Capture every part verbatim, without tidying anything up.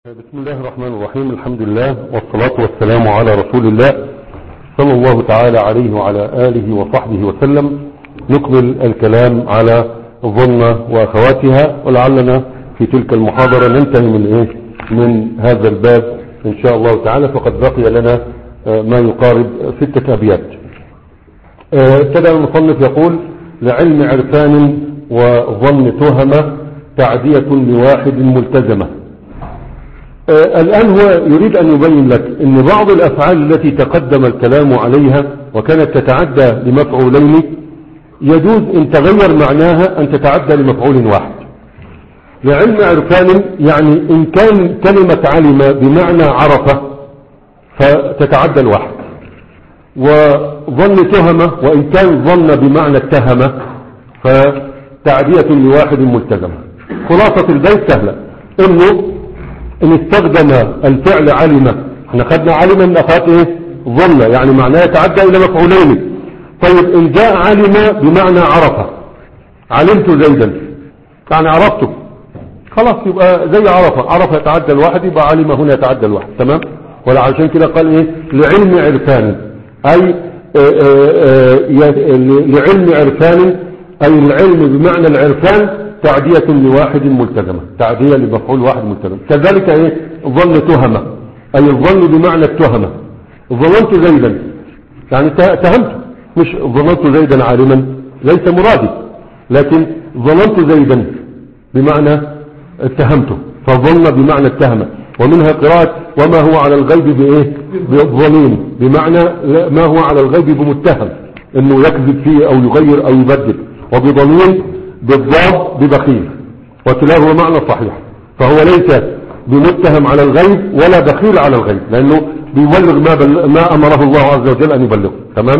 بسم الله الرحمن الرحيم. الحمد لله والصلاة والسلام على رسول الله صلى الله تعالى عليه وعلى آله وصحبه وسلم. نكمل الكلام على الظن وأخواتها، ولعلنا في تلك المحاضرة ننتهي من إيه من هذا الباب إن شاء الله تعالى. فقد بقي لنا ما يقارب ستة أبيات. ابتدأ المصنف يقول: لعلم عرفان وظن تهمة تعدية لواحد ملتزمة. آه الآن هو يريد أن يبين لك أن بعض الأفعال التي تقدم الكلام عليها وكانت تتعدى لمفعولين يجوز إن تغير معناها أن تتعدى لمفعول واحد. لعلم عرفان يعني إن كان كلمة علم بمعنى عرفة فتتعدى الواحد، وظن تهمة وإن كان ظن بمعنى اتهمة فتعدية لواحد ملتزمة. خلاصة البيت سهلة، إنه إن استخدم الفعل علم، احنا خدنا علم من أخوات ايه ظن، يعني معناه يتعدى إلى مفعولين. طيب إن جاء علم بمعنى عرفة، علمت زيدا يعني عرفته، خلاص يبقى زي عرفة، عرفة يتعدى الواحد، يبقى علم هنا يتعدى الواحد. تمام؟ ولا عشان كده قال ايه لعلم عرفان، أي آآ آآ لعلم عرفان أي العلم بمعنى العرفان تعدية لواحد ملتزمة، تعدية لمفعول واحد ملتزم. كذلك ايه ظن تهمة، اي الظن بمعنى التهمة. ظننت زيدا يعني تهمت، مش ظننت زيدا عالما، ليس مرادي، لكن ظننت زيدا بمعنى اتهمته، فظن بمعنى التهمة. ومنها قراءة وما هو على الغيب بايه بظنين، بمعنى ما هو على الغيب بمتهم، انه يكذب فيه او يغير او يبدل. وبظنين بالضاد ببخيل، وكلاهما معنى صحيح، فهو ليس بمتهم على الغيب ولا بخيل على الغيب، لأنه بيبلغ ما, بل... ما أمره الله عز وجل أن يبلغه. تمام؟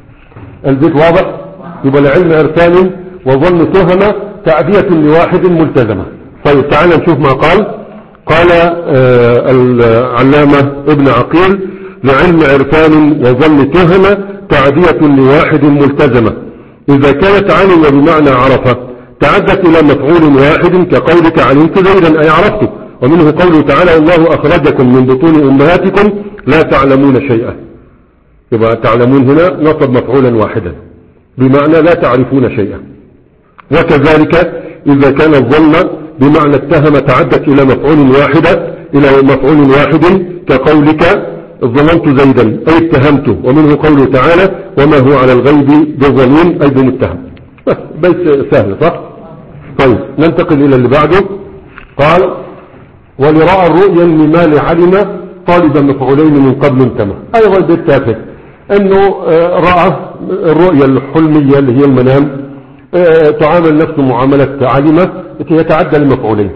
البيت واضح؟ يبقى لعلم عرفان وظن تهمة تعدية لواحد ملتزمة. طيب تعال نشوف ما قال. قال آه العلامة ابن عقيل: لعلم عرفان وظن تهمة تعدية لواحد ملتزمة إذا كانت علم بمعنى عرفة تعدت إلى مفعول واحد، كقولك علمت زيدا أي عرفته. ومنه قوله تعالى: الله أخرجكم من بطون أمهاتكم لا تعلمون شيئا. يبقى تعلمون هنا نصب مفعولا واحدا بمعنى لا تعرفون شيئا. وكذلك إذا كان الظن بمعنى اتهم تعدت إلى مفعول واحد إلى مفعول واحد، كقولك ظننت زيدا أي اتهمته. ومنه قوله تعالى: وما هو على الغيب بظنين أي بمتهم. بس بيت سهل صح؟ طيب ننتقل إلى اللي بعده. قال: ولرأى الرؤيا لما لعلم طالبا مفعولين من قبل انتمى. أيضا البيت تافه، أنه رأى الرؤيا الحلمية اللي هي المنام تعامل نفسه معاملة علمة يتعدى لمفعولين.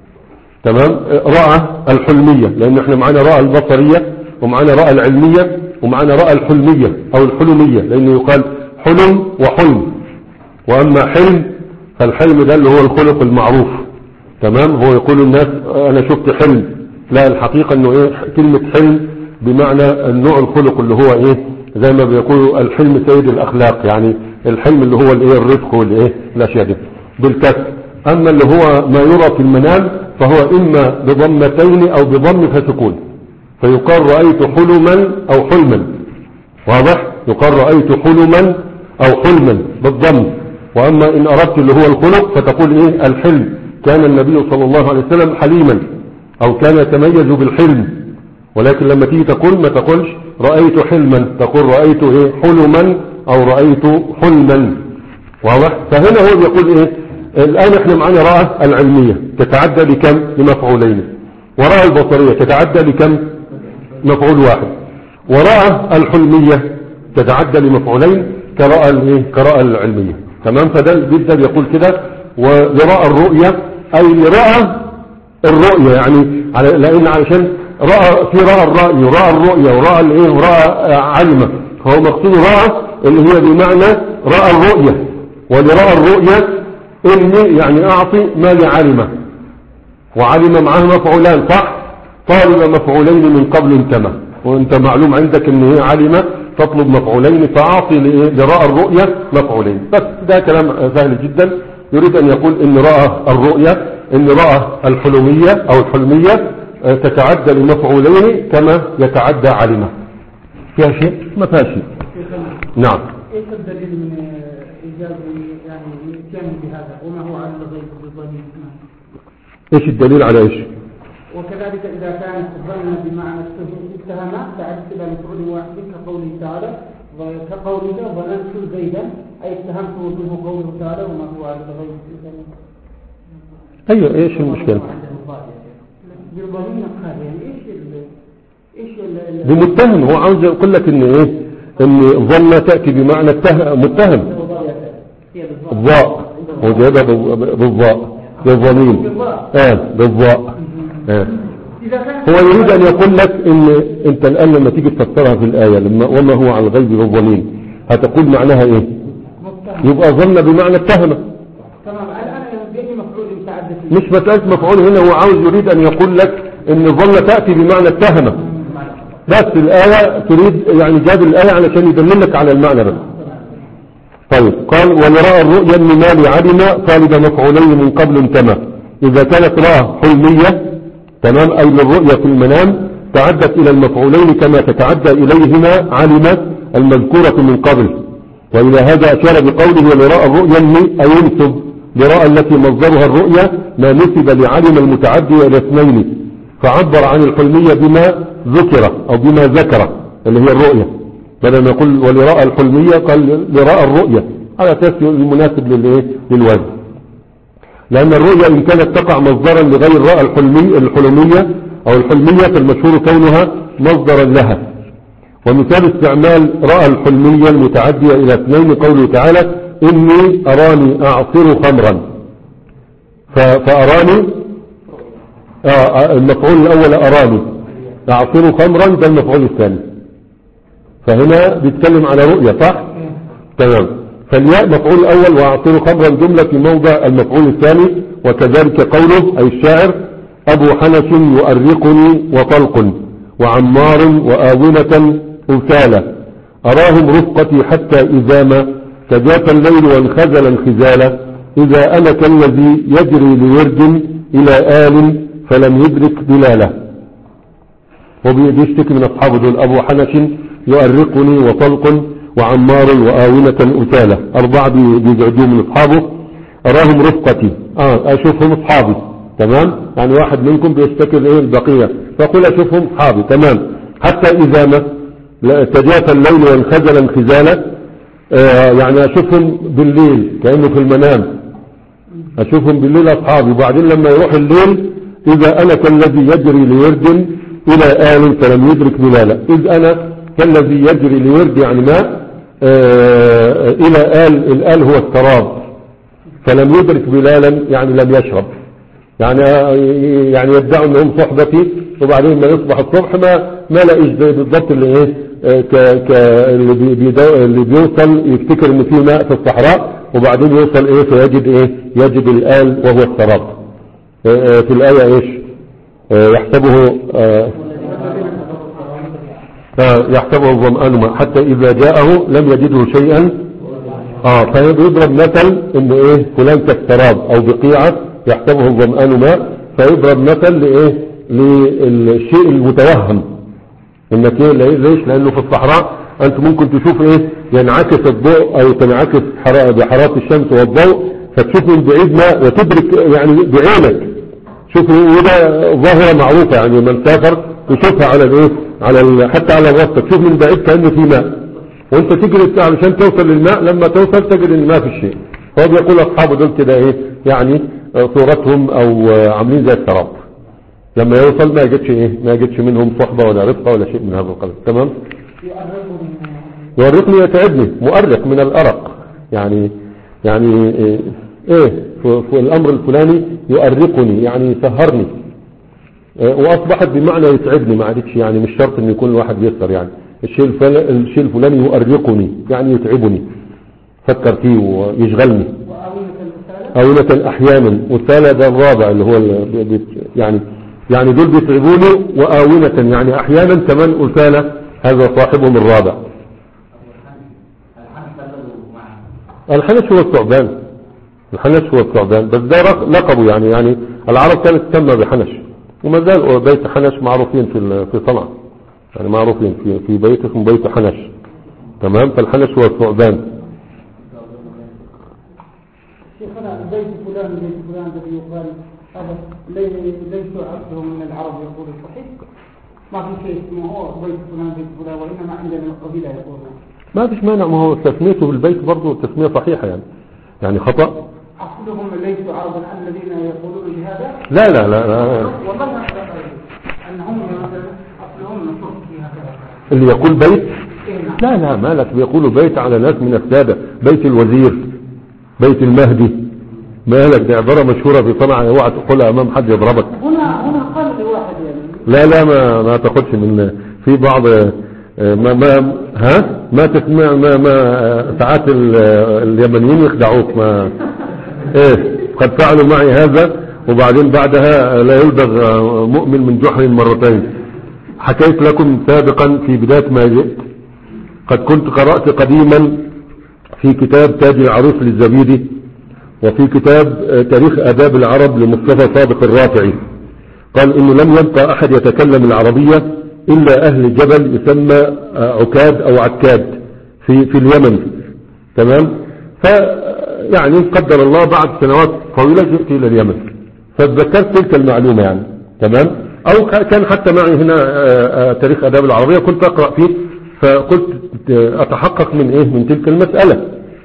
تمام؟ رأى الحلمية، لأن احنا معنا رأى البصرية ومعنا رأى العلمية ومعنا رأى الحلمية أو الحلمية، لأنه يقال حلم وحلم. وأما حلم فالحلم ده اللي هو الخلق المعروف. تمام؟ هو يقول الناس أنا شفت حلم، لا الحقيقة أنه إيه كلمة حلم بمعنى النوع الخلق اللي هو إيه زي ما بيقولوا الحلم سيد الأخلاق، يعني الحلم اللي هو الإيه الرفق والإيه الأشياء دي بالكسر. أما اللي هو ما يرى في المنام فهو إما بضمتين أو بضم فسكون، فيقال رأيت حلما أو حلما. واضح؟ يقال رأيت حلما أو حلما بالضم. وأما إن أردت اللي هو الخلق فتقول إيه الحلم، كان النبي صلى الله عليه وسلم حليما أو كان يتميز بالحلم. ولكن لما تيجي تقول ما تقولش رأيت حلما، تقول رأيت إيه حلما أو رأيت حلما. واضح؟ فهنا هو بيقول إيه الآن احنا معنا رأى العلمية تتعدى لكم لمفعولين، ورأى البصرية تتعدى لكم مفعول واحد، ورأى الحلمية تتعدى لمفعولين كرأى الايه كرأى العلمية. تمام؟ فده جدا يقول كده. ولرأى الرؤية أي لرأى الرؤية، يعني على لأن علشان رأى في رأى الرأي ورأى الرؤية ورأى الايه ورأى علمة، فهو مقصود رأى اللي هي بمعنى رأى الرؤية. ولرأى الرؤية إني يعني أعطي ما لعلمة، وعلم معه مفعولان صح؟ طالب مفعولين من قبل انتمى، وانت معلوم عندك ان هي علمة تطلب مفعولين، فأعطي لرأى الرؤية مفعولين. بس ده كلام سهل جدا. يريد أن يقول إن رأى الرؤية إن رأى الحلمية أو الحلمية آه، تتعدى لمفعولين كما يتعدى علم. فيها شيء؟ ما فيها شيء. نعم. ايش الدليل من ايجاز يعني الاتيان بهذا وما هو على الغيب بالظنين؟ ايش الدليل على ايش؟ وكذلك اذا كان الظن بمعنى اتهم تعد الى مفعول واحد كقوله تعالى كقوله ظننت زيدا اي اتهمته به قوله تعالى وما هو على الغيب. ايوه ايش المشكله؟ بالظنين قال يعني ايش ايش بمتهم. هو عاوز يقول لك ان ايه؟ ان ظن تاتي بمعنى متهم. الضاء وجابها بالضاء بالضمين. اه بالضاء. اه هو يريد ان يقول لك ان انت الان لما تيجي تفسرها في الايه لما وما هو على الغيب بالضمين هتقول معناها ايه؟ يبقى ظن بمعنى اتهم. مش مساله مفعول هنا. هو عاوز يريد ان يقول لك ان ظن تاتي بمعنى اتهم بس الايه تريد يعني جاب الايه علشان يدللك على المعنى بس. طيب قال ولراء الرؤيا النمال علم طالب مفعولين من قبل انتمى. اذا كانت راء حلميه تمام اي للرؤيا في المنام تعدت الى المفعولين كما تتعدى اليهما علم المذكوره من قبل. والى هذا اشار بقوله ولراء الرؤيا اي ينسب لراء التي مصدرها الرؤيا ما نسب لعلم المتعدي الى اثنين فعبر عن الحلميه بما ذكر او بما ذكر اللي هي الرؤيا بدل ما يقول ولراء الحلميه قال لراء الرؤيا على اساس المناسب للايه للوزن. لان الرؤيا ان كانت تقع مصدرا لغير راء الحلمي الحلميه او الحلميه فالمشهور كونها مصدرا لها. ومثال استعمال راء الحلميه المتعديه الى اثنين قوله تعالى اني اراني اعصر خمرا. فاراني آه المفعول الاول اراني اعصر خمرا ده المفعول الثاني. فهنا بيتكلم على رؤية صح؟ تمام. فالياء مفعول الاول واعصر خمرا جملة في موضع المفعول الثاني. وكذلك قوله اي الشاعر ابو حنش يؤرقني وطلق وعمار وآونة أثالة اراهم رفقتي حتى اذا ما تجاف الليل وانخزل انخزالا اذا انا كالذي يجري لورد الى آل فلم يدرك بلاله. وبيشتكي من أصحابه دول أبو حنش يؤرقني وطلق وعمار وآونة أثالة أربعة بيزعجوا من أصحابه. أراهم رفقتي آه أشوفهم أصحابي تمام. يعني واحد منكم بيشتكي إيه البقية فقل أشوفهم أصحابي تمام. حتى إذا ما تجاف الليل وانخزل انخزالا آه يعني أشوفهم بالليل كأنه في المنام أشوفهم بالليل أصحابي. وبعدين لما يروح الليل إذا أنا كالذي يجري لورد إلى آل فلم يدرك بلالا. إذ أنا كالذي يجري لورد يعني ماء آه إلى آل. الآل هو السراب. فلم يدرك بلالا يعني لم يشرب. يعني يعني يدعوا أنهم صحبتي وبعدين ما يصبح الصبح ما ما لاقيش بالضبط اللي ايه ك ك اللي, بي اللي بيوصل يفتكر ان في ماء في الصحراء وبعدين يوصل ايه فيجد ايه يجد الآل وهو السراب. في الآية ايش يحسبه آه يحسبه الظمآن ماء حتى إذا جاءه لم يجده شيئا. اه فيضرب مثل انه ايه فلان كالسراب او بقيعة يحسبه الظمآن ماء. فيضرب مثل لايه للشيء المتوهم انك ايه ليش لانه في الصحراء انت ممكن تشوف ايه ينعكس الضوء او تنعكس بحرارة الشمس والضوء فتشوف من بعيد ما وتدرك يعني بعينك. شوفوا وده ظاهرة معروفة يعني من سافر يشوفها على الايه على ال... حتى على الرصة تشوف من بعيد كأنه في ماء وانت تجري علشان توصل للماء لما توصل تجد ان ما في شيء. فهو بيقول اصحابه دول كده ايه يعني صورتهم او عاملين زي السراب لما يوصل ما يجدش ايه ما يجدش منهم صحبة ولا رفقة ولا شيء من هذا القبيل. تمام. يؤرقني يتعبني مؤرق من الارق يعني يعني ايه, إيه في الامر الفلاني يؤرقني يعني يسهرني إيه واصبحت بمعنى يتعبني ما عادتش يعني مش شرط ان يكون الواحد يسهر يعني الشيء الفلاني الشيء الفلاني يؤرقني يعني يتعبني فكر فيه ويشغلني. أونة احيانا وثالة ده الرابع اللي هو يعني يعني دول بيتعبوني وآونة يعني احيانا كمان أثالة هذا صاحبهم الرابع. الحنش هو الثعبان. الحنش هو الثعبان بس ده لقبه يعني يعني العرب كانت تسمى بحنش وما زال بيت حنش معروفين في في صنعاء، يعني معروفين في في بيت اسمه بيت حنش. تمام. فالحنش هو الثعبان. شيخنا بيت فلان بيت فلان الذي يقال هذا ليس عبده من العرب يقول صحيح؟ ما في شيء اسمه هو بيت فلان بيت فلان، وإنما عندنا القبيلة يقولون. ما فيش مانع، ما هو تسميته بالبيت برضه تسمية صحيحة يعني يعني خطأ. أصلهم ليسوا عربا الذين يقولون بهذا؟ لا لا لا, لا. والله أنهم أصلهم نصوص فيها كذا. اللي يقول بيت لا لا مالك بيقولوا بيت على ناس من السادة، بيت الوزير، بيت المهدي. مالك دي عبارة مشهورة في صنعاء، اوعى تقولها امام حد يضربك. هنا هنا قال لواحد يعني لا لا ما ما تاخدش من في بعض ما ما ها ما تسمع ما ما ساعات اليمنيين يخدعوك. ما ايه قد فعلوا معي هذا وبعدين بعدها لا يلدغ مؤمن من جحر مرتين. حكيت لكم سابقا في بداية ما جئت قد كنت قرأت قديما في كتاب تاج العروس للزبيدي وفي كتاب تاريخ آداب العرب لمصطفى صادق الرافعي، قال إنه لم يبقى أحد يتكلم العربية إلا أهل جبل يسمى عكاد أو عكاد في في اليمن. تمام. فيعني قدر الله بعد سنوات طويلة جئت إلى اليمن فتذكرت تلك المعلومة يعني. تمام. أو كان حتى معي هنا تاريخ آداب العربية كنت أقرأ فيه، فقلت أتحقق من إيه من تلك المسألة،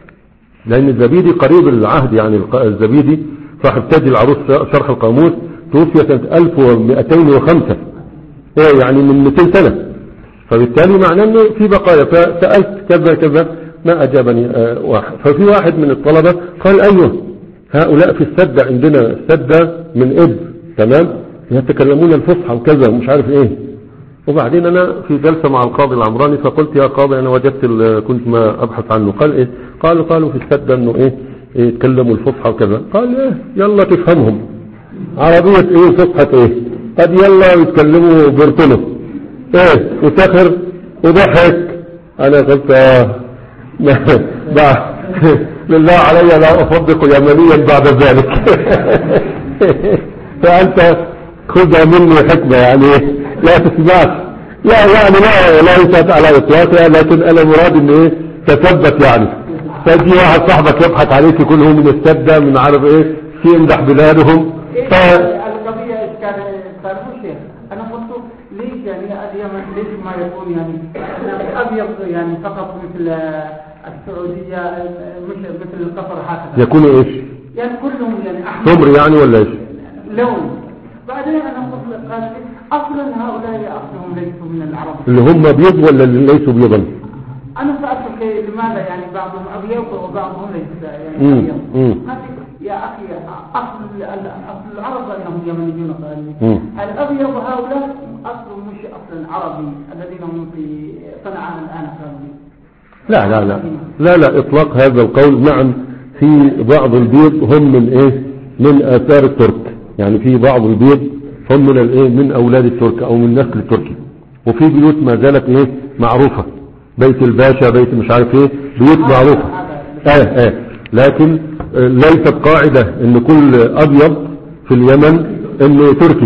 لأن الزبيدي قريب العهد يعني. الزبيدي صاحب تاج العروس شرح القاموس توفي سنة ألف ومئتين وخمسة، إيه يعني من مئتين سنة، فبالتالي معناه أنه في بقايا. فسألت كذا كذا ما أجابني آه واحد. ففي واحد من الطلبة قال أيوه هؤلاء في السدة عندنا السدة من إب. تمام. يتكلمون الفصحى وكذا ومش عارف إيه. وبعدين أنا في جلسة مع القاضي العمراني فقلت يا قاضي أنا وجدت كنت ما أبحث عنه. قال إيه؟ قالوا قالوا في السدة أنه إيه يتكلموا الفصحى وكذا. قال إيه يلا تفهمهم عربية إيه فصحى إيه. قد يلا يتكلموا برتنه إيه وسخر وضحك. أنا قلت آه لله علي لا أصدق يمنيا بعد ذلك. فأنت خذها مني حكمة يعني لا تسمعش. لا يعني لا لا يسأل على إطلاقها، لكن أنا مراد إن إيه تثبت يعني. فجي واحد صاحبك يضحك عليك يكون هو من السدة من عارف إيه في يمدح بلادهم. ف القضية كان تعرفوا شيء أنا قلت ليش يعني اليمن ليش ما يكون يعني أبيض يعني فقط مثل السعودية مش مثل القطر هكذا يكونوا إيش يعني كلهم يعني أحمر سمر يعني ولا إيش لون. بعدين أنا قلت قال أصلا هؤلاء أصلهم ليسوا من العرب اللي هم بيض ولا اللي ليسوا بيضا. أنا سألتك لماذا يعني بعضهم أبيض وبعضهم ليس يعني أبيض. يا أخي أصل أصل العرب أنهم يمنيون قال الأبيض هؤلاء أصل مش أصل عربي الذين هم في صنعاء الآن قالوا لا لا لا لا لا إطلاق هذا القول. نعم في بعض البيض هم من إيه من آثار الترك، يعني في بعض البيض هم من الإيه من أولاد الترك أو من نسل التركي. وفي بيوت ما زالت إيه معروفة بيت الباشا بيت مش عارف إيه بيوت معروفة آه آه لكن ليست قاعدة ان كل ابيض في اليمن انه تركي،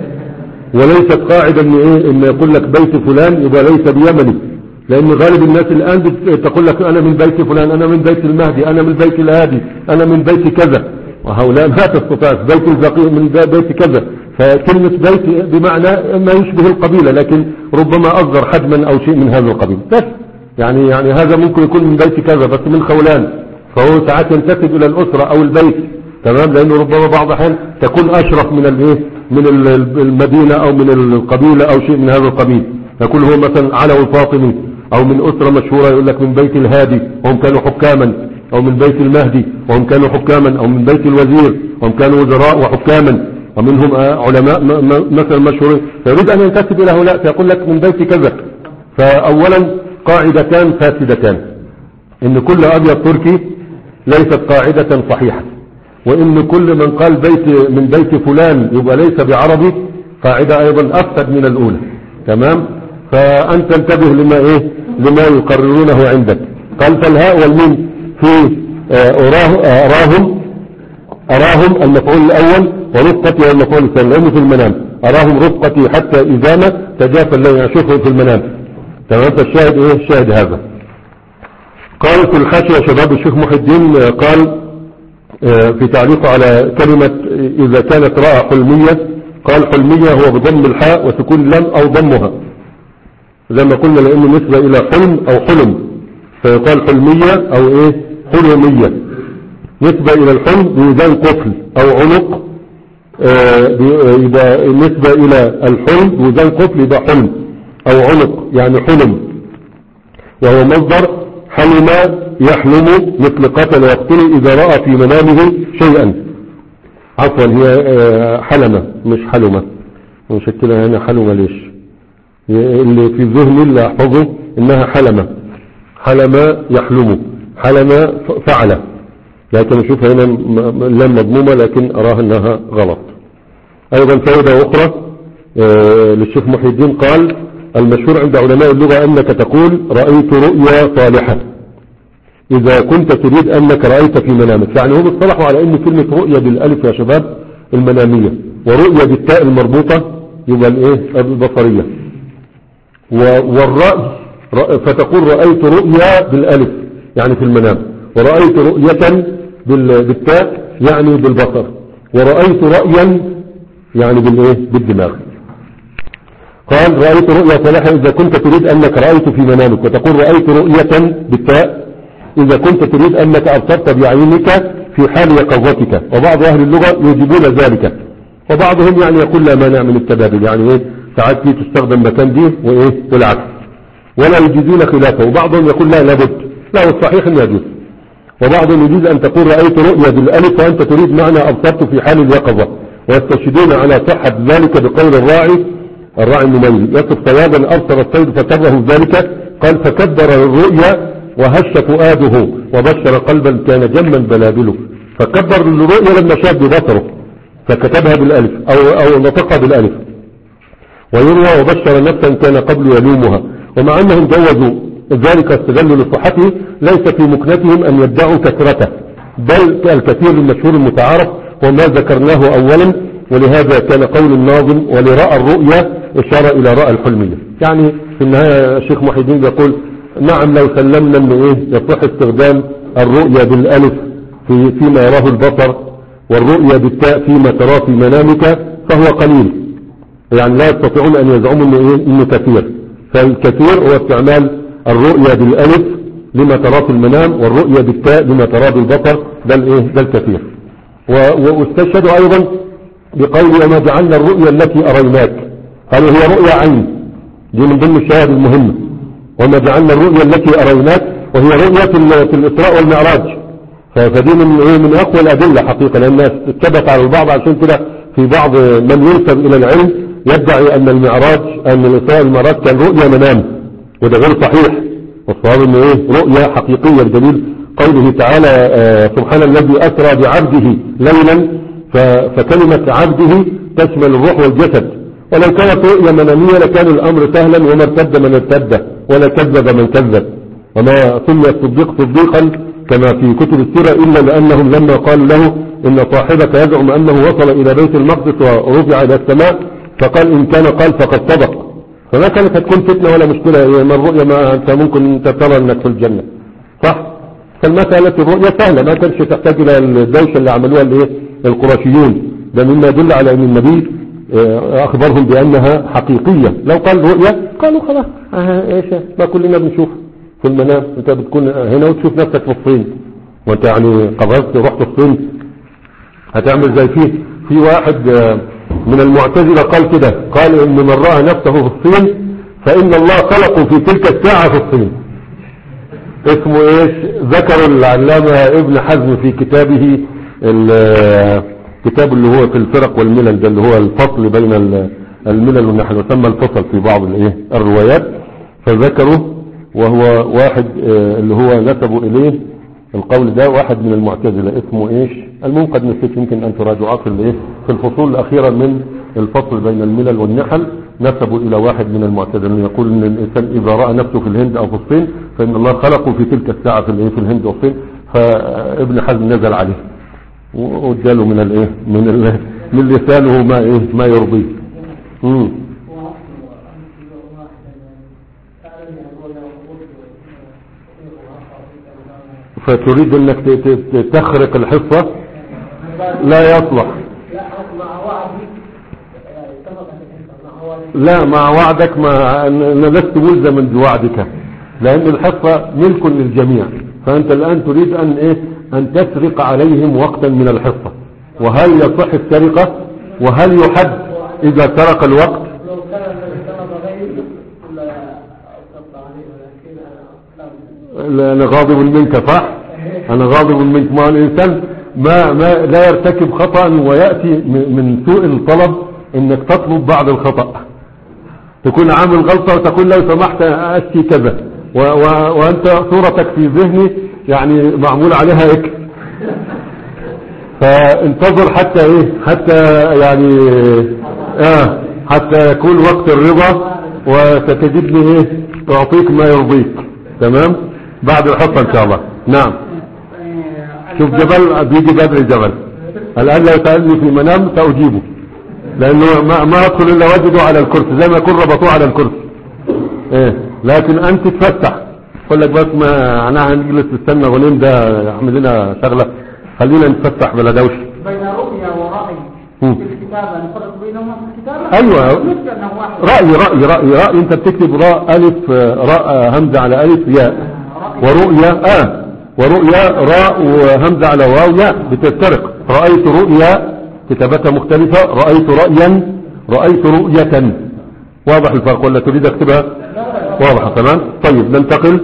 وليست قاعدة ان ايه ان يقول لك بيت فلان يبقى ليس بيمني، لان غالب الناس الان تقول لك انا من بيت فلان انا من بيت المهدي انا من بيت الهادي انا من بيت كذا، وهؤلاء ما تستطيع بيت الفقيه من بيت كذا. فكلمة بيت بمعنى ما يشبه القبيلة لكن ربما اصغر حجما او شيء من هذا القبيل بس يعني يعني هذا ممكن يكون من بيت كذا بس من خولان، فهو ساعات ينتسب الى الاسرة او البيت. تمام. لانه ربما بعض الاحيان تكون اشرف من الايه من المدينة او من القبيلة او شيء من هذا القبيل، يكون هو مثلا علوي الفاطمي او من اسرة مشهورة يقول لك من بيت الهادي وهم كانوا حكاما، او من بيت المهدي وهم كانوا حكاما، او من بيت الوزير وهم كانوا وزراء وحكاما، ومنهم علماء مثلا مشهورين، فيريد ان ينتسب الى هؤلاء فيقول لك من بيت كذا. فاولا قاعدتان فاسدتان، ان كل ابيض تركي ليست قاعدة صحيحة، وان كل من قال بيت من بيت فلان يبقى ليس بعربي قاعدة ايضا افسد من الاولى. تمام. فانت انتبه لما ايه لما يقررونه عندك. قال فالهاء والميم في أراه اراهم اراهم المفعول الاول ونطقته المفعول الثاني لانه في المنام. أراهم رفقتي حتى إذا ما تجافى الليل، يعني شوفوا في المنام. تمام. فالشاهد إيه؟ الشاهد هذا. قال في الحاشية شباب الشيخ محي الدين قال في تعليقه على كلمة إذا كانت راء حلمية، قال حلمية هو بضم الحاء وسكون اللام أو ضمها، زي ما قلنا لأنه نسبة إلى حلم أو حلم، فيقال حلمية أو إيه حلمية، نسبة إلى الحلم بميزان قفل أو عنق، يبقى نسبة إلى الحلم بميزان قفل يبقى حلم أو عنق، يعني حلم، وهو مصدر حلم يحلم مثل قتل يقتل إذا رأى في منامه شيئا. عفوا هي حلمة مش حلمة، مش كده هنا حلمة. ليش اللي في ذهني اللي أحفظه إنها حلمة، حلم يحلم، حلم فعل، لكن أشوف هنا لم مضمومة لكن أراها أنها غلط. أيضا فائدة أخرى للشيخ محي الدين قال المشهور عند علماء اللغة أنك تقول رأيت رؤيا صالحة إذا كنت تريد أنك رأيت في منامك، يعني هم اصطلحوا على أن كلمة رؤيا بالألف يا شباب المنامية، ورؤيا بالتاء المربوطة يبقى الإيه البصرية، والرأي فتقول رأيت رؤيا بالألف يعني في المنام، ورأيت رؤية بالتاء يعني بالبصر، ورأيت رأيا يعني بالإيه بالدماغ. قال رأيت رؤيا صالحة إذا كنت تريد أنك رأيت في منامك، وتقول رأيت رؤية بالتاء إذا كنت تريد أنك أبصرت بعينك في حال يقظتك. وبعض أهل اللغة يجيبون ذلك، وبعضهم يعني يقول لا مانع من التبادل، يعني إيه ساعات دي تستخدم مكان دي وإيه والعكس، ولا يجيزون خلافه. وبعضهم يقول لا لابد، لا والصحيح أن يجوز. وبعضهم يجوز أن تقول رأيت رؤيا بالألف وأنت تريد معنى أبصرت في حال اليقظة، ويستشهدون على صحة ذلك بقول الراعي الراعي النميري يصف صيادا أبصر الصيد فسره ذلك، قال فكبر الرؤيا وهش فؤاده وبشر قلبا كان جما بلابله، فكبر الرؤيا لما شاف ببصره فكتبها بالألف أو, أو نطقها بالألف. ويروى وبشر نفسا كان قبل يلومها. ومع أنهم جوزوا ذلك استدلوا لصحته ليس في مكنتهم أن يدعوا كثرته، بل الكثير المشهور المتعارف وما ذكرناه أولا. ولهذا كان قول الناظم ولرأى الرؤيا إشارة إلى رأى الحلمية. يعني في النهاية الشيخ محي الدين يقول نعم لو سلمنا أنه إيه يصح استخدام الرؤيا بالألف في فيما يراه البصر، والرؤيا بالتاء فيما تراه في منامك، فهو قليل، يعني لا يستطيعون أن يزعموا أنه, إيه؟ إنه كثير. فالكثير هو استعمال الرؤيا بالألف لما تراه في المنام، والرؤيا بالتاء لما تراه بالبصر، ده الإيه ده الكثير. واستشهدوا أيضا بقول وما جعلنا الرؤيا التي أريناك، قالوا هي رؤيا عين، دي من ضمن الشهادة المهمة، وما جعلنا الرؤيا التي أريناك، وهي رؤية في الإسراء والمعراج. فدي من إيه من أقوى الأدلة حقيقة، لأن الناس اتبت على البعض. عشان كده في بعض من ينسب إلى العلم يدعي أن المعراج أن الإسراء والمعراج كان رؤيا منام، وده غير صحيح. والصواب أنه إيه رؤيا حقيقية بدليل قوله تعالى آه سبحان الذي أسرى بعبده ليلا، فكلمة عبده تشمل الروح والجسد. ولو كانت رؤيا منامية لكان الأمر سهلا، وما ارتد من ارتد ولا كذب من كذب. وما سمي الصديق صديقا كما في كتب السيرة إلا لأنهم لما قالوا له إن صاحبك يزعم أنه وصل إلى بيت المقدس ورفع إلى السماء، فقال إن كان قال فقد صدق. فما كانت هتكون فتنة ولا مشكلة، ما الرؤيا ما أنت ممكن ترى أنك في الجنة، صح؟ فالمسألة الرؤيا سهلة، ما كانش تحتاج إلى الدوشة اللي عملوها الايه القرشيون. ده مما يدل على أن النبي أخبرهم بأنها حقيقية. لو قال رؤيا قالوا خلاص اه ايش ما كلنا بنشوف في المنام، انت بتكون هنا وتشوف نفسك في الصين، وانت يعني قررت رحت الصين هتعمل زي فيه. في واحد من المعتزلة قال كده، قال ان من رأى نفسه في الصين فإن الله خلقه في تلك الساعة في الصين. اسمه ايش؟ ذكر العلامة ابن حزم في كتابه الكتاب اللي هو في الفرق والملل، ده اللي هو الفصل بين الملل والنحل، وسمى الفصل في بعض الايه الروايات، فذكره. وهو واحد اللي هو نسبوا اليه القول ده واحد من المعتزلة اسمه ايش؟ المهم قد نسيت، يمكن ان تراجعوا في الايه في الفصول الاخيرة من الفصل بين الملل والنحل، نسبوا الى واحد من المعتزلة يقول ان الانسان اذا رأى نفسه في الهند او في الصين فان الله خلقه في تلك الساعة في الايه في الهند والصين. فابن حزم نزل عليه واداله من الايه من ال... من لسانه ما ايه ما يرضيه. امم فتريد انك ت- ت- تخرق الحصة؟ لا يصلح. لا مع وعدك، ما أنا لست ملزما بوعدك، لأن الحصة ملك للجميع، فأنت الآن تريد أن إيه أن تسرق عليهم وقتا من الحصة. وهل يصح السرقة؟ وهل يحد إذا سرق الوقت؟ أنا غاضب منك، صح؟ أنا غاضب منك. ما الإنسان ما, ما لا يرتكب خطأ ويأتي من سوء الطلب إنك تطلب بعد الخطأ، تكون عامل غلطة وتقول لو سمحت أشتي كذا، و و وأنت صورتك في ذهني يعني معمول عليها إكس. فانتظر حتى إيه حتى يعني آه حتى يكون وقت الرضا وستجدني إيه أعطيك ما يرضيك. تمام بعد الحصة إن شاء الله. نعم. شوف جبل بيجي بدري جبل الآن لو سألني في منام سأجيبه، لأنه ما, ما أدخل إلا وجده على الكرسي زي ما يكون ربطوه على الكرسي. إيه لكن أنت تفتح قل لك بس ما أنا هنجلس استنى غنيم ده يعمل لنا شغلة، خلينا نفتح بلا دوش. بين رؤيا ورأي في الكتابة نفرق بينهما في الكتابة. أيوة رأي رأي رأي رأي أنت بتكتب راء ألف راء همزة على ألف ياء، ورؤيا آه ورؤيا راء وهمزة على واو ياء بتفترق. رأيت رؤيا كتابتها مختلفة، رأيت رأيا رأيت رؤية. واضح الفرق ولا تريد اكتبها؟ واضح تمام. طيب ننتقل.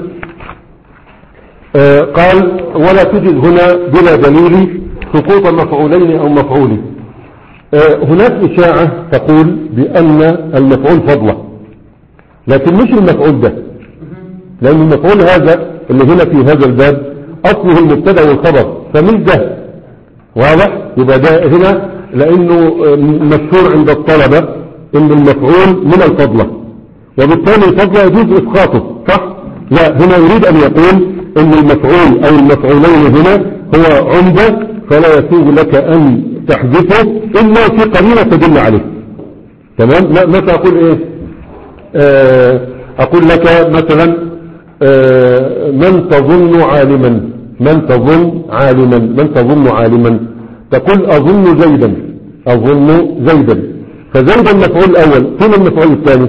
آه قال ولا تجد هنا بلا دليل سقوط مفعولين او مفعول. آه هناك اشاعة تقول بان المفعول فضلة، لكن مش المفعول ده، لان المفعول هذا اللي هنا في هذا الباب اصله المبتدا والخبر فمش ده. واضح؟ يبقى ده هنا لانه مشهور عند الطلبة ان المفعول من الفضلة، وبالتالي الفضلة يجوز اسقاطه، صح؟ لا هنا يريد ان يقول ان المفعول او المفعولين هنا هو عمدة، فلا يسوغ لك ان تحذفه الا في قرينة تدل عليه. تمام؟ متى اقول ايه؟ آه اقول لك مثلا آه من تظن عالما، من تظن عالما من تظن عالما تقول اظن زيدا، اظن زيدا، فزيدا المفعول الاول، فين المفعول الثاني؟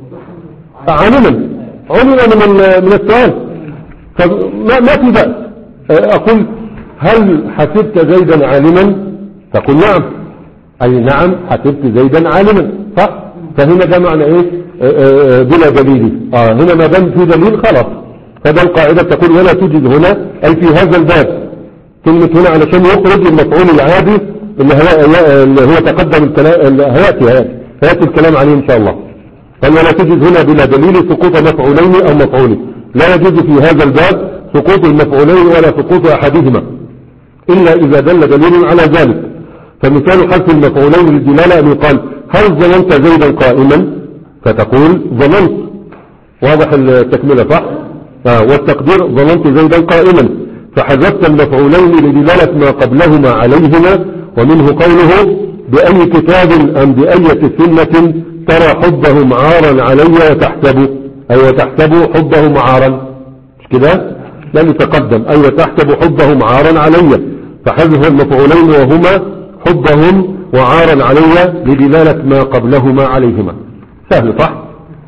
عالما، علما من من السؤال، فما ما في بأس. اقول هل حسبت زيدا عالما؟ تقول نعم، اي نعم حسبت زيدا عالما، صح؟ فهنا ده معنى ايه؟ آه بلا دليل. اه هنا ما دام في دليل خلاص، فده القاعدة تقول ولا توجد هنا اي في هذا الباب. كلمة هنا علشان يخرج المفعول العادي اللي هو اللي هو تقدم الكلام، هياتي هياتي الكلام عليه ان شاء الله. قال ولا تجد هنا بلا دليل سقوط مفعولين او مفعول، لا يجوز في هذا الباب سقوط المفعولين ولا سقوط احدهما الا اذا دل دليل على ذلك. فمثال حذف المفعولين للدلالة ان يقال هل ظننت زيدا قائما؟ فتقول ظننت. واضح التكملة صح؟ آه والتقدير ظننت زيدا قائما، فحذفت المفعولين لدلالة ما قبلهما عليهما، ومنه قوله بأي كتاب أم بأية سنة ترى حبهم عارا علي وتحسب، أي وتحسب حبهم عارا، مش كده؟ لم يتقدم أي وتحسب حبهم عارا علي، فحذف المفعولين وهما حبهم وعارا علي لدلالة ما قبلهما عليهما. سهل صح؟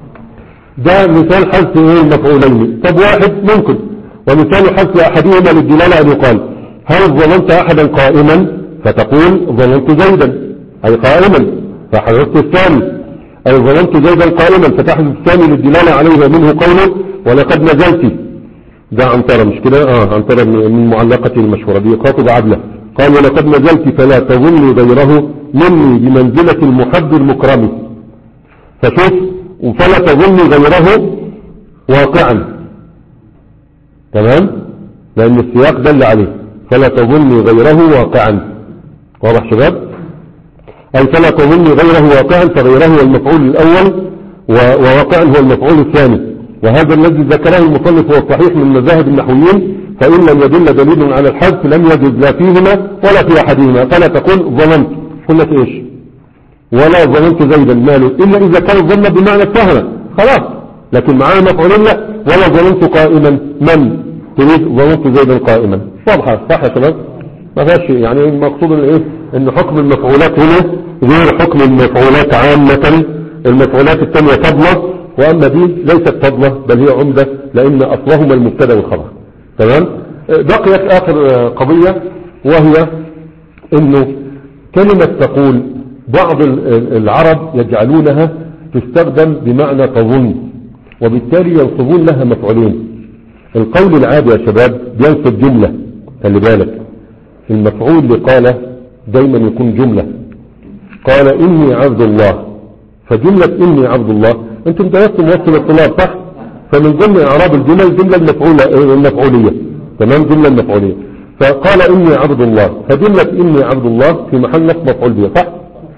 ده مثال حذف المفعولين. طب واحد ممكن، ومثال حذف أحدهما للدلالة أن يقال هل ظننت أحدا قائما؟ فتقول ظننت زيدا أي قائما، فحذفت الثاني، أي ظننت زيدا قائما، فتحذف الثاني للدلالة عليه، منه قوله ولقد نزلت. ده عنترة مش كده؟ اه عنترة من معلقته المشهورة دي خاطب عدلة، قال ولقد نزلت فلا تظن غيره مني بمنزلة المحب المكرم. فشوف فلا تظن غيره واقعا، تمام؟ لأن السياق دل عليه فلا تظن غيره واقعا. واضح شباب؟ أي فلا تظن غيره واقعا، فغيره هو المفعول الأول وواقعا هو المفعول الثاني، وهذا الذي ذكره المصنف هو الصحيح من مذاهب النحويين، فإن لم يدل دليل على الحذف لم يجوز لا فيهما ولا في أحدهما، فلا تقول ظننت. قلت إيش؟ ولا ظننت زيدا ماله، إلا إذا كان الظن بمعنى التهم خلاص، لكن معانا مفعولين لا. ولا ظننت قائما من تريد ظننت زيدا قائما، واضحة صح يا شباب؟ ما فيهاش شيء. يعني المقصود ايه ان حكم المفعولات هنا غير حكم المفعولات عامة. المفعولات الثانية فضلة، واما دي ليست فضلة بل هي عمدة، لان اصلهما المبتدا والخبر. تمام. بقيت اخر قضية وهي انه كلمة تقول بعض العرب يجعلونها تستخدم بمعنى تظن، وبالتالي ينصبون لها مفعولين. القول العادي يا شباب بينصب جملة، خلي بالك المفعول لقال دايما يكون جملة. قال إني عبد الله، فجملة إني عبد الله انتم درستم موصل الطلاب صح؟ فمن ضمن إعراب الجمل الجملة المفعولة المفعولية. تمام، جملة المفعولية. فقال إني عبد الله، فجملة إني عبد الله في محل نصب مفعول به صح؟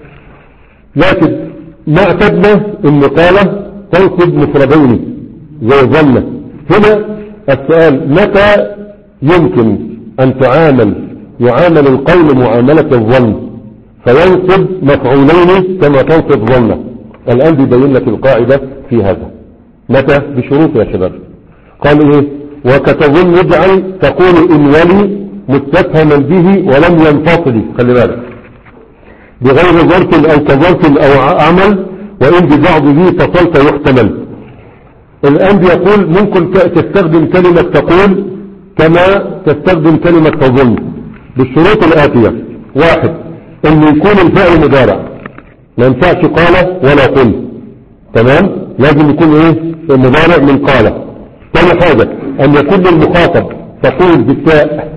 لكن ما اعتدنا إن قال تنصب مفردين زي ظن. هنا السؤال متى يمكن أن تعامل يعامل القول معاملة الظن فينصب مفعولين كما تنصب ظن؟ الآن بيبين لك القاعدة في هذا. متى؟ بشروط يا شباب. قال ايه؟ وكتظن اجعل تقول إن ولي مستفهما به ولم ينفصل، خلي بالك، بغير ظرف أو كظرف أو عمل، وإن ببعض ذي فصلت يحتمل. الآن بيقول ممكن تستخدم كلمة تقول كما تستخدم كلمة تظن بالشروط الآتية. واحد، أن يكون الفعل مضارع، ما ينفعش قال ولا قل. تمام، لازم يكون ايه المضارع من قال. ثاني حاجة أن يكون المخاطب تقول بالتاء،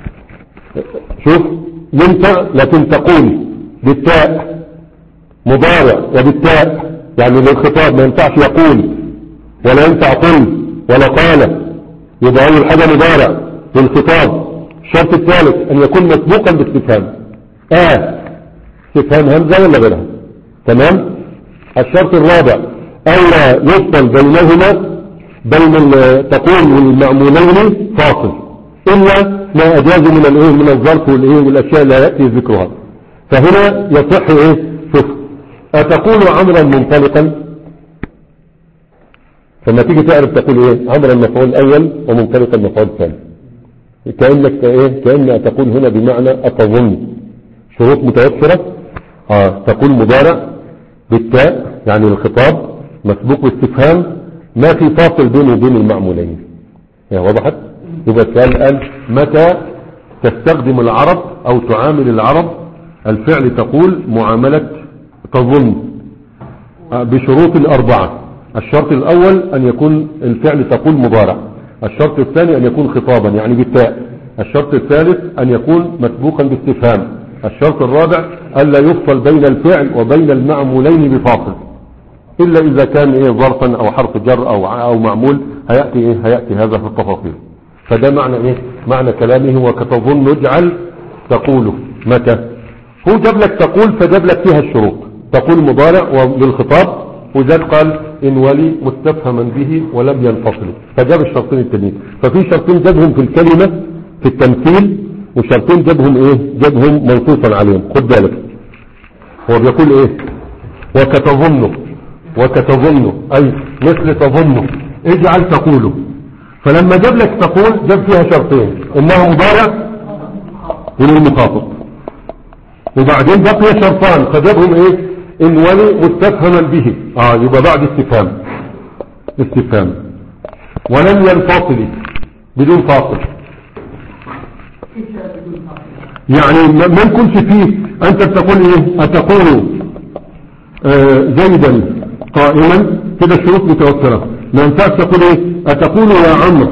شوف ينفع لكن تقول بالتاء مضارع وبالتاء، يعني للخطاب ما ينفعش يقول ولا ينفع قل ولا قال، يبقى أول حاجة مضارع للخطاب. الشرط الثالث أن يكون مسبوقا باستفهام، آه استفهام همزة ولا غيرها. تمام. الشرط الرابع ألا يفصل بينهما بين تقول والمعمولين فاصل، إلا ما أجاز من الايه من الظرف والايه والأشياء لا يأتي ذكرها. فهنا يصح ايه؟ شوف، أتقول عمرا منطلقا، فما تيجي تعرف تقول ايه عمرا المفعول الأول ومنطلقا المفعول الثاني، كأنك ايه كأن تقول هنا بمعنى أتظن. شروط متوفرة. اه تقول مضارع بالتاء يعني الخطاب مسبوق باستفهام، ما في فاصل بينه وبين المعمولين. يا وضحت؟ يبقى السؤال الآن متى تستخدم العرب أو تعامل العرب الفعل تقول معاملة تظن بشروط أربعة. الشرط الأول أن يكون الفعل تقول مضارع، الشرط الثاني أن يكون خطابا يعني بالتاء، الشرط الثالث أن يكون مسبوقا باستفهام، الشرط الرابع ألا يفصل بين الفعل وبين المعمولين بفاصل، إلا إذا كان إيه ظرفا أو حرف جر أو أو معمول هيأتي إيه هيأتي هذا في التفاصيل. فده معنى إيه معنى كلامه وكتظن اجعل تقول متى. هو جاب لك تقول فجاب لك فيها الشروط، تقول مضارع للخطاب، وذلك قال إن ولي مستفهما به ولم ينفصل، فجاب الشرطين التانيين. ففي شرطين جابهم في الكلمة في التمثيل، وشرطين جابهم ايه جابهم منصوصا عليهم. خد بالك هو بيقول ايه وكتظن، وكتظن اي مثل تظن اجعل تقول. فلما جاب لك تقول جاب فيها شرطين، انها مضارع وللمخاطب، وبعدين بقي شرطان فجابهم ايه ان ولي مستفهما به، اه يبقى بعد استفهام استفهام ولم ينفصل بدون فاصل، يعني ما يكونش فيه انت بتقول ايه اتقول آه زيدا قائما كده الشروط متوفرة. ما ينفعش تقول ايه اتقول يا عمرو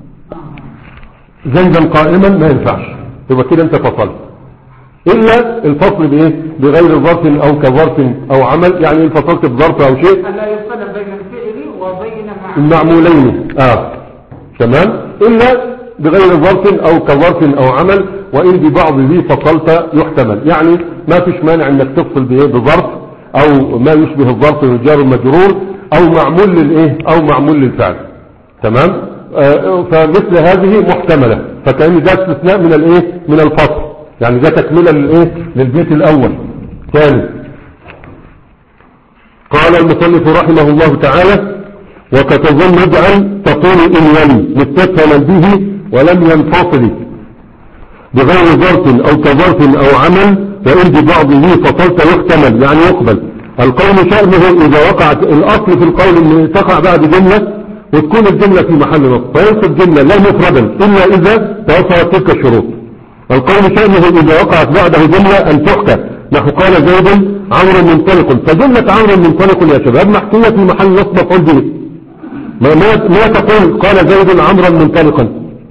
زيدا قائما، ما ينفعش، يبقى كده انت فصلت. الا الفصل بايه بغير ظرف او كظرف او عمل، يعني انفصلت بظرف او شيء لا يفصل بين الفعل وبين المعمولين. اه تمام. الا بغير ظرف او كظرف او عمل، وان ببعض ذي فصلت يحتمل، يعني ما فيش مانع انك تفصل بايه بظرف او ما يشبه الظرف الجار المجرور او معمول للايه او معمول للفعل. تمام. آه فمثل هذه محتملة، فكأن ده استثناء من الايه من الفصل، يعني ده تكملة للايه للبيت الاول. ثاني قال المصنف رحمه الله تعالى: وكتظن اجعل تقول إن ولي مستفهما به ولم ينفصل بغير ظرف أو كظرف أو عمل، وإن ببعضه فصلت يحتمل يعني يقبل. القول شأنه إذا وقعت الأصل في القول أن تقع بعد جملة وتكون الجملة في محل نصب فينصب جملة لا مفردا إلا إذا توفرت تلك الشروط. القول شأنه إذا وقعت بعده جملة أن تحكى، نحو قال زيد عمرو منطلق، فجملة عمرو منطلق يا شباب محكية في محل نصب مفعول به. ما, ما تقول قال زيد عمرا منطلقا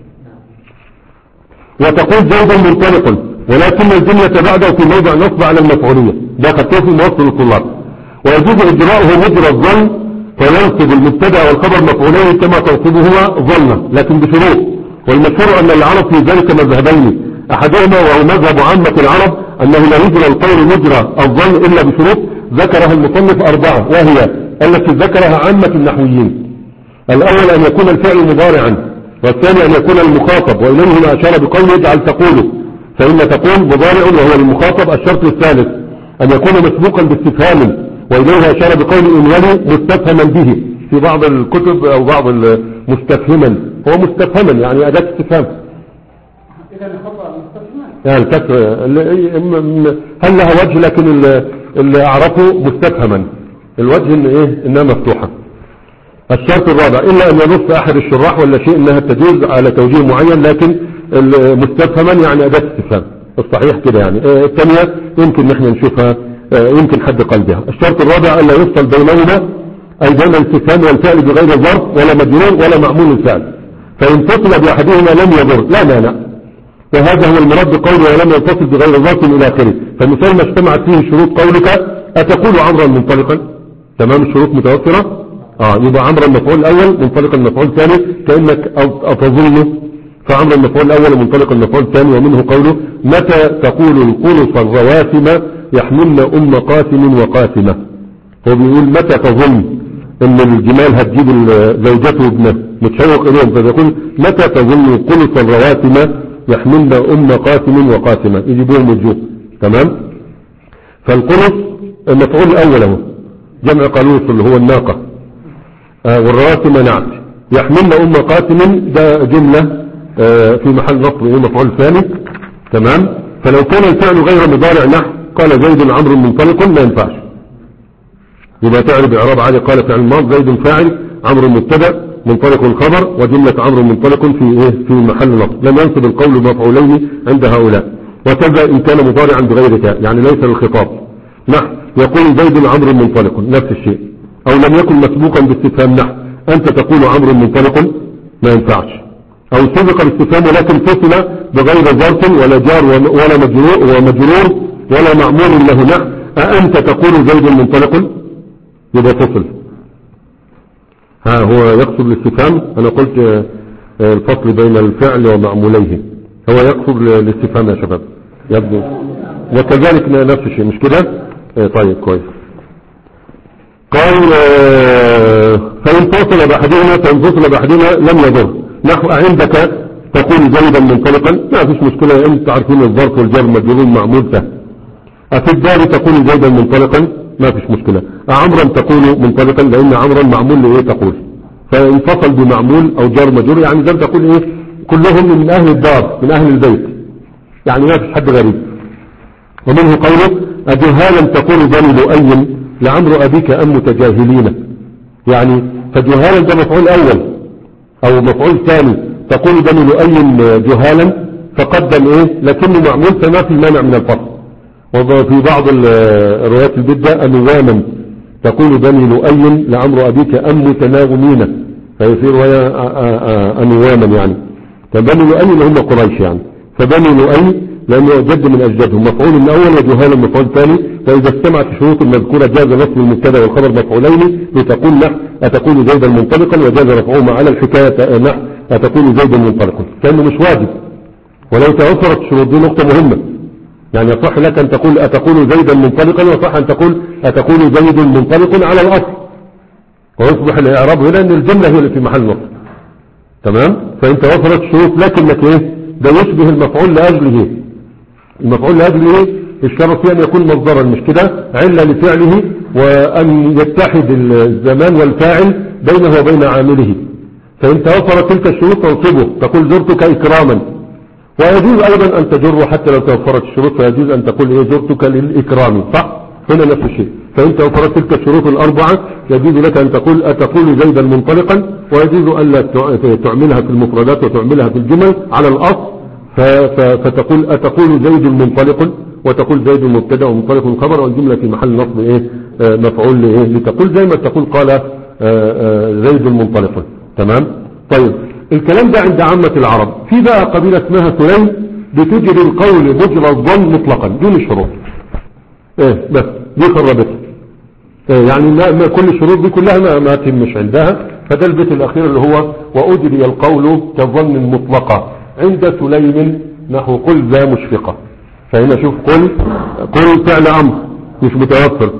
وتقول زيد منطلق، ولكن الجملة بعده في موضع نصب على المفعولية، ده خطوه في موصل الطلاب. ويجوز إجراؤه مجرى الظن فينصب المبتدا والخبر مفعولين كما تنصبه ظنه، لكن بشروط. والمشهور أن العرب في ذلك مذهبين، أحدهما وهو مذهب عامة العرب أنه لا يجرى القول مجرى الظن إلا بشروط ذكرها المصنف أربعة، وهي التي ذكرها عامة النحويين. الأول أن يكون الفعل مضارعا، والثاني أن يكون المخاطب، وإليه ما أشار بقوله اجعل تقوله، فإن تقول مضارع وهو المخاطب. الشرط الثالث أن يكون مسبوقا باستفهام، وإليه أشار بقوله إن ولي مستفهما به، في بعض الكتب أو بعض مستفهما، هو مستفهما يعني أداة استفهام. إذا خطأ مستفهما يعني الكسر هل لها وجه، لكن اللي أعرفه مستفهما، الوجه إن إيه إنها مفتوحة. الشرط الرابع إلا أن ينص أحد الشراح ولا شيء إنها تجوز على توجيه معين، لكن مستفهما يعني أداة استفهام الصحيح كده يعني. الثانية يمكن نحن نشوفها يمكن حد قلبها. الشرط الرابع ألا يفصل بينهما أي بين الاستفهام والفعل بغير ظرف ولا مجرور ولا معمول الفعل، فإن فصل بأحدهما لم يضر لا مانع، وهذا هو المراد بقوله ولم ينفصل بغير ظرف إلى آخره. فالمثال ما اجتمعت فيه شروط قولك أتقول عمرا منطلقا، تمام الشروط متوفرة، اه يبقى عمرا المفعول الأول منطلقا المفعول الثاني كأنك أتظن، فعمرا المفعول الأول منطلقا المفعول الثاني. ومنه قوله متى تقول القلص الرواسم يحملن أم قاسم وقاسمة، هو بيقول متى تظن ان الجمال هتجيب زوجته وابنه متشوق اليهم، فبيقول متى تظن قلص الرواسم يحملن أم قاسم وقاسمة يجيبوهم وجوه، تمام. فالقلص المفعول الأول هو جمع قلوص اللي هو الناقة، آه والرواسم نعت، يحملن أم قاسم ده جملة آه في محل نصب مفعول ثاني، تمام. فلو كان الفعل غير مضارع نحو قال زيد عمرو منطلق ما ينفعش، يبقى تعرب إعراب عادي قال فعل الماضي زيد فاعل عمرو مبتدا منطلق الخبر وجملة عمرو منطلق في ايه في محل نصب، لم ينصب القول مفعولين عند هؤلاء. وكذا إن كان مضارعا بغير تاء يعني ليس للخطاب نحو يقول زيد عمرو منطلق نفس الشيء، أو لم يكن مسبوقا باستفهام نحو أنت تقول عمرو منطلق ما ينفعش، أو سبق باستفهام ولكن فصل بغير ظرف ولا جار ولا مجرور ومجرور ولا معمول له نحو أأنت تقول زيد منطلق، يبقى فصل. ها هو يقصد الاستفهام، أنا قلت الفصل بين الفعل ومعموليه، هو يقصد الاستفهام يا شباب يبدو، وكذلك نفس الشيء مش كده؟ طيب كويس. قال فإن فصل بأحدهما فإن فصل بأحدهما لم يضر، نحو عندك تقول زيدا منطلقا ما فيش مشكلة، أنت عارفين الظرف والجر مجرور معمول سهل. أفي الدار تقول زيدا منطلقا ما فيش مشكلة، عمرا تقول منطلقا لأن عمرا معمول لإيه تقول، فانفصل بمعمول أو جار مجرور يعني زي تقول إيه كلهم من أهل الدار من أهل البيت يعني ما فيش حد غريب. ومنه قوله أجهالا تقول بني لؤي لعمر أبيك أم متجاهلين، يعني فجهالا ده مفعول أول أو مفعول ثاني، تقول بني لؤي جهالا فقدم إيه لكنه معمول فما في مانع من الفصل. وفي بعض الروايات البدة أنواما تقول بني لؤي لعمر أبيك أم متناغمين، فهي في رواية أنواما يعني، فبني لؤي اللي هم قريش يعني، فبني لؤي لأنه جد من أجدادهم مفعول الأول وجهالا مفعول ثاني. وإذا استمعت الشروط المذكورة جاز نصب المبتدا والخبر مفعولين لتقول نحو أتقول زيدا منطلقا، وجاز رفعهما على الحكاية نحو أتقول زيدا منطلقا، كأنه مش واجب. ولو توفرت الشروط دي نقطة مهمة، يعني يصح لك أن تقول أتقول زيدا منطلقا، وصح أن تقول أتقول زيد منطلق على الأصل، ويصبح الإعراب هنا أن الجملة هي اللي في محل نصب، تمام. فإن توفرت الشروط لكنك إيه ده يشبه المفعول لأجله، المفعول لأجله الشرط فيه أن يكون مصدرا مش كده، علة لفعله، وأن يتحد الزمان والفاعل بينه وبين عامله. فإن توفرت تلك الشروط تنصبه، تقول زرتك إكراما. ويجوز أيضا أن تجر حتى لو توفرت الشروط، فيجوز أن تقول إيه زرتك للإكرام، صح؟ هنا نفس الشيء. فإن توفرت تلك الشروط الأربعة يجوز لك أن تقول أتقول زيدا منطلقا، ويجوز ألا تعملها في المفردات وتعملها في الجمل على الأصل، فتقول أتقول زيد منطلق، وتقول زيد مبتدا ومنطلق خبر، والجملة في محل نصب إيه مفعول لإيه لتقول زي ما تقول قال زيد منطلق. تمام. طيب الكلام ده عند عامة العرب. في بقى قبيلة اسمها سليم بتجري القول مجرى الظن مطلقا دون شروط. ايه بس دي خربتها. إيه يعني ما, ما كل الشروط دي كلها ما, ما تمش عندها. فده البيت الاخير اللي هو واجري القول كظن مطلقا عند سليم نحو قل ذا مشفقة. فهنا شوف قل قل فعل امر مش متوفر،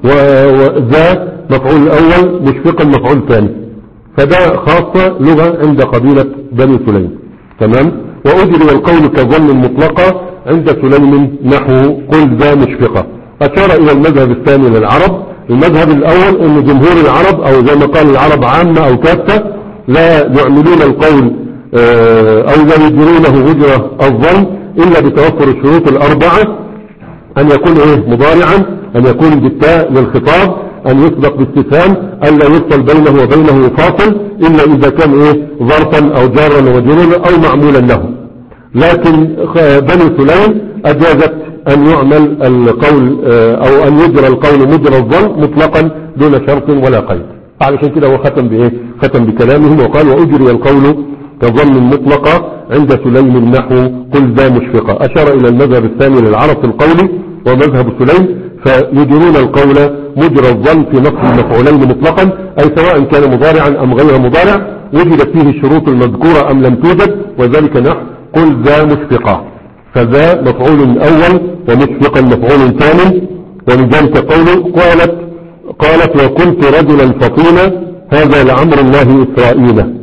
وذا مفعول الاول مشفقا مفعول ثاني، فده خاصة لغة عند قبيلة بني سليم. تمام. وأجري القول كظن مطلقة عند سليم نحو قل ذا مشفقة. أشار إلى المذهب الثاني للعرب. المذهب الأول أن جمهور العرب أو زي ما قال العرب عامة أو كافة لا يعملون القول أو لا يجرونه مجرى الظن إلا بتوفر الشروط الأربعة، أن يكون إيه مضارعا، أن يكون بالتاء للخطاب، أن يسبق باستفهام، ألا يفصل بينه وبينه فاصل إلا إذا كان إيه ظرفا أو جارا ومجرورا أو معمولا له. لكن بني سليم أجازت أن يعمل القول أو أن يجرى القول مجرى الظن مطلقا دون شرط ولا قيد. علشان كده هو ختم بإيه ختم بكلامهم وقال وأجري القول كظن مطلقة عند سليم نحو قل ذا مشفقة. أشار إلى المذهب الثاني للعرب في القول ومذهب سليم، فيجرون القول مجرى الظن في نصب المفعولين مطلقا، أي سواء كان مضارعا أم غير مضارع، وجدت فيه الشروط المذكورة أم لم توجد، وذلك نحو قل ذا مشفقة. فذا مفعول أول ومشفقا مفعول ثاني. ولذلك قوله قالت قالت وكنت رجلا فطينا هذا لعمر الله إسرائيل.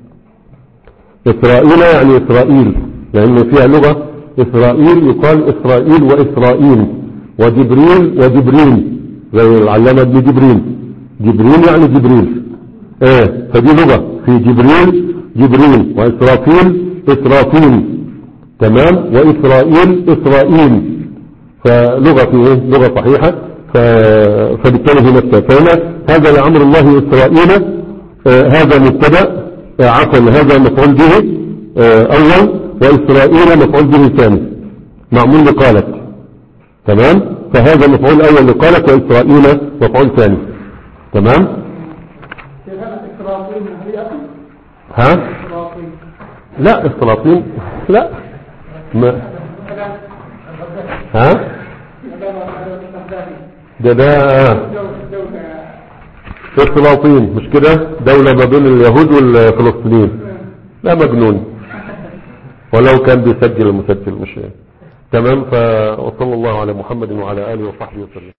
إسرائيل يعني إسرائيل، لأن فيها لغة إسرائيل يقال إسرائيل وإسرائيل، وجبريل وجبريل زي العلامة ابن جبريل. جبريل يعني جبريل. ايه فدي لغة في جبريل جبريل، وإسرافيل إسرافيل. تمام. وإسرائيل إسرائيل، فلغة في ايه لغة صحيحة. فبالتالي هنا التفاهمة. هذا لعمر الله إسرائيل. آه هذا مبتدأ آه عفوا هذا مفعول به آه أول، وإسرائيل مفعول به ثاني معمول لقالت. تمام. فهذا مفعول أول لقالت، وإسرائيل مفعول ثاني. تمام. ها لا السلاطين لا ما ها ده ده السلاطين مش كده دولة ما بين اليهود والفلسطينيين. لا مجنون ولو كان بيسجل المسجل مش تمام. فوصلى الله على محمد وعلى آله وصحبه وسلم.